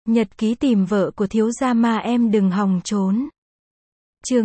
Nhật ký tìm vợ của thiếu gia ma em đừng hòng trốn. Chương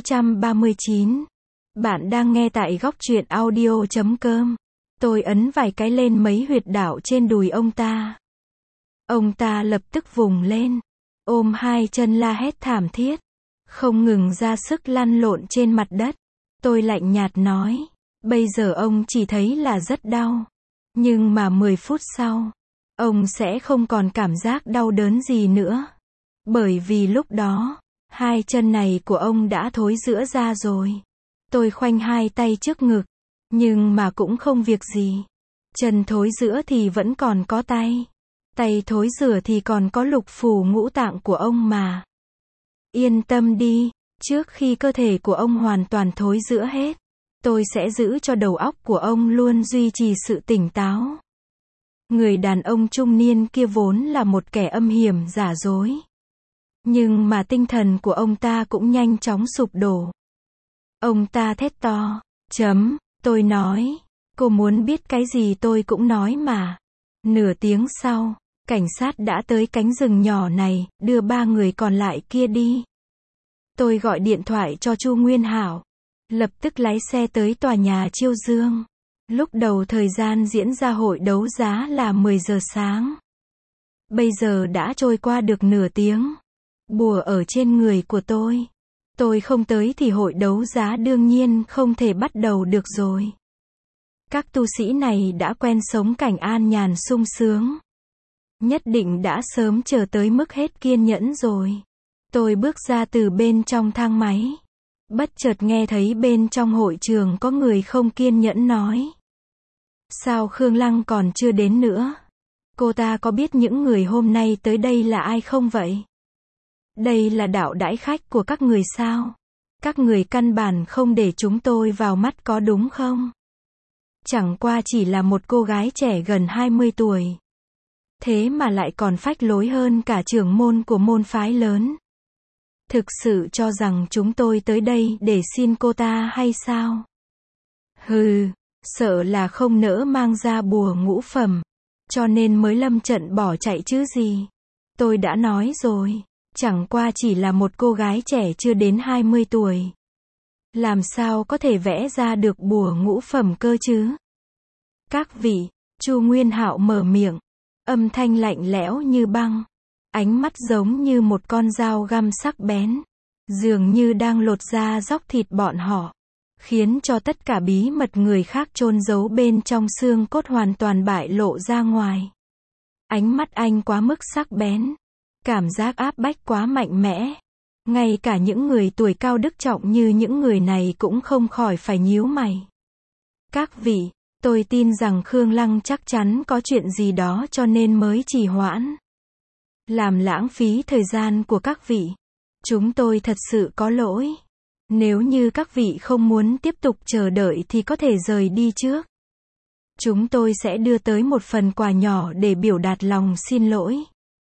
639. Bạn đang nghe tại góc truyện audio.com. Tôi ấn vài cái lên mấy huyệt đạo trên đùi ông ta. Ông ta lập tức vùng lên, ôm hai chân la hét thảm thiết, không ngừng ra sức lăn lộn trên mặt đất. Tôi lạnh nhạt nói, bây giờ ông chỉ thấy là rất đau. Nhưng mà 10 phút sau, ông sẽ không còn cảm giác đau đớn gì nữa. Bởi vì lúc đó, hai chân này của ông đã thối rữa ra rồi. Tôi khoanh hai tay trước ngực, nhưng mà cũng không việc gì. Chân thối rữa thì vẫn còn có tay. Tay thối rữa thì còn có lục phủ ngũ tạng của ông mà. Yên tâm đi, trước khi cơ thể của ông hoàn toàn thối rữa hết, tôi sẽ giữ cho đầu óc của ông luôn duy trì sự tỉnh táo. Người đàn ông trung niên kia vốn là một kẻ âm hiểm giả dối. Nhưng mà tinh thần của ông ta cũng nhanh chóng sụp đổ. Ông ta thét to, tôi nói, cô muốn biết cái gì tôi cũng nói mà. Nửa tiếng sau, cảnh sát đã tới cánh rừng nhỏ này, đưa 3 người còn lại kia đi. Tôi gọi điện thoại cho Chu Nguyên Hảo, lập tức lái xe tới tòa nhà Chiêu Dương. Lúc đầu thời gian diễn ra hội đấu giá là 10 giờ sáng. Bây giờ đã trôi qua được nửa tiếng. Bùa ở trên người của tôi không tới thì hội đấu giá đương nhiên không thể bắt đầu được rồi. Các tu sĩ này đã quen sống cảnh an nhàn sung sướng. Nhất định đã sớm chờ tới mức hết kiên nhẫn rồi. Tôi bước ra từ bên trong thang máy. Bất chợt nghe thấy bên trong hội trường có người không kiên nhẫn nói. Sao Khương Lăng còn chưa đến nữa? Cô ta có biết những người hôm nay tới đây là ai không vậy? Đây là đạo đãi khách của các người sao? Các người căn bản không để chúng tôi vào mắt có đúng không? Chẳng qua chỉ là một cô gái trẻ gần 20 tuổi. Thế mà lại còn phách lối hơn cả trưởng môn của môn phái lớn. Thực sự cho rằng chúng tôi tới đây để xin cô ta hay sao? Hừ, sợ là không nỡ mang ra bùa ngũ phẩm, cho nên mới lâm trận bỏ chạy chứ gì. Tôi đã nói rồi, chẳng qua chỉ là một cô gái trẻ chưa đến 20 tuổi. Làm sao có thể vẽ ra được bùa ngũ phẩm cơ chứ? Các vị, Chu Nguyên Hạo mở miệng, âm thanh lạnh lẽo như băng, ánh mắt giống như một con dao găm sắc bén, dường như đang lột da róc thịt bọn họ, khiến cho tất cả bí mật người khác chôn giấu bên trong xương cốt hoàn toàn bại lộ ra ngoài. Ánh mắt anh quá mức sắc bén, cảm giác áp bách quá mạnh mẽ. Ngay cả những người tuổi cao đức trọng như những người này cũng không khỏi phải nhíu mày. Các vị, tôi tin rằng Khương Lăng chắc chắn có chuyện gì đó cho nên mới trì hoãn. Làm lãng phí thời gian của các vị. Chúng tôi thật sự có lỗi. Nếu như các vị không muốn tiếp tục chờ đợi thì có thể rời đi trước. Chúng tôi sẽ đưa tới một phần quà nhỏ để biểu đạt lòng xin lỗi.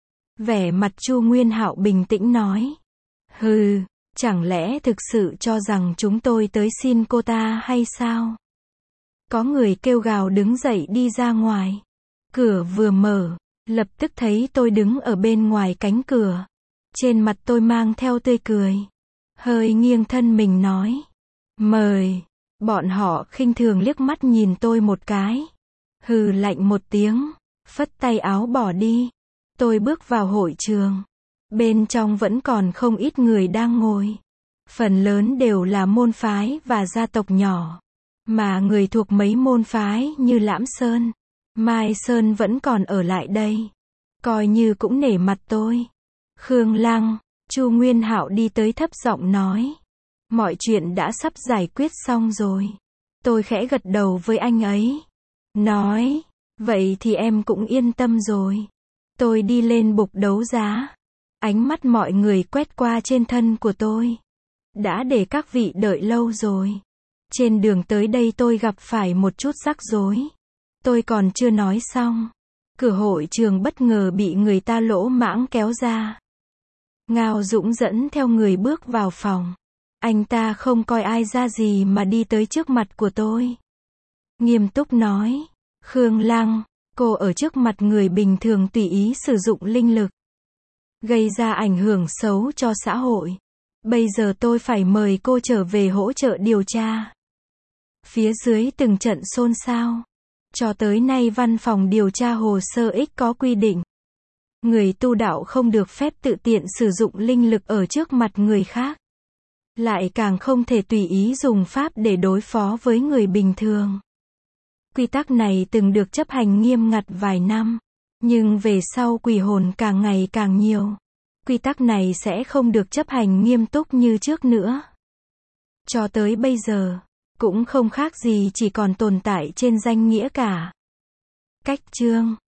Vẻ mặt Chu Nguyên Hạo bình tĩnh nói. Hừ, chẳng lẽ thực sự cho rằng chúng tôi tới xin cô ta hay sao? Có người kêu gào đứng dậy đi ra ngoài. Cửa vừa mở, lập tức thấy tôi đứng ở bên ngoài cánh cửa. Trên mặt tôi mang theo tươi cười. Hơi nghiêng thân mình nói. Mời. Bọn họ khinh thường liếc mắt nhìn tôi một cái. Hừ lạnh một tiếng. Phất tay áo bỏ đi. Tôi bước vào hội trường. Bên trong vẫn còn không ít người đang ngồi. Phần lớn đều là môn phái và gia tộc nhỏ. Mà người thuộc mấy môn phái như Lãm Sơn, Mai Sơn vẫn còn ở lại đây. Coi như cũng nể mặt tôi. Khương Lăng, Chu Nguyên Hạo đi tới thấp giọng nói. Mọi chuyện đã sắp giải quyết xong rồi. Tôi khẽ gật đầu với anh ấy. Nói, vậy thì em cũng yên tâm rồi. Tôi đi lên bục đấu giá. Ánh mắt mọi người quét qua trên thân của tôi. Đã để các vị đợi lâu rồi. Trên đường tới đây tôi gặp phải một chút rắc rối. Tôi còn chưa nói xong. Cửa hội trường bất ngờ bị người ta lỗ mãng kéo ra. Ngao Dũng dẫn theo người bước vào phòng. Anh ta không coi ai ra gì mà đi tới trước mặt của tôi. Nghiêm túc nói. Khương Lăng, cô ở trước mặt người bình thường tùy ý sử dụng linh lực. gây ra ảnh hưởng xấu cho xã hội. Bây giờ tôi phải mời cô trở về hỗ trợ điều tra. Phía dưới từng trận xôn xao. Cho tới nay văn phòng điều tra hồ sơ X có quy định. Người tu đạo không được phép tự tiện sử dụng linh lực ở trước mặt người khác. Lại càng không thể tùy ý dùng pháp để đối phó với người bình thường. Quy tắc này từng được chấp hành nghiêm ngặt vài năm. Nhưng về sau quỷ hồn càng ngày càng nhiều. Quy tắc này sẽ không được chấp hành nghiêm túc như trước nữa. Cho tới bây giờ, cũng không khác gì chỉ còn tồn tại trên danh nghĩa cả. Cách chương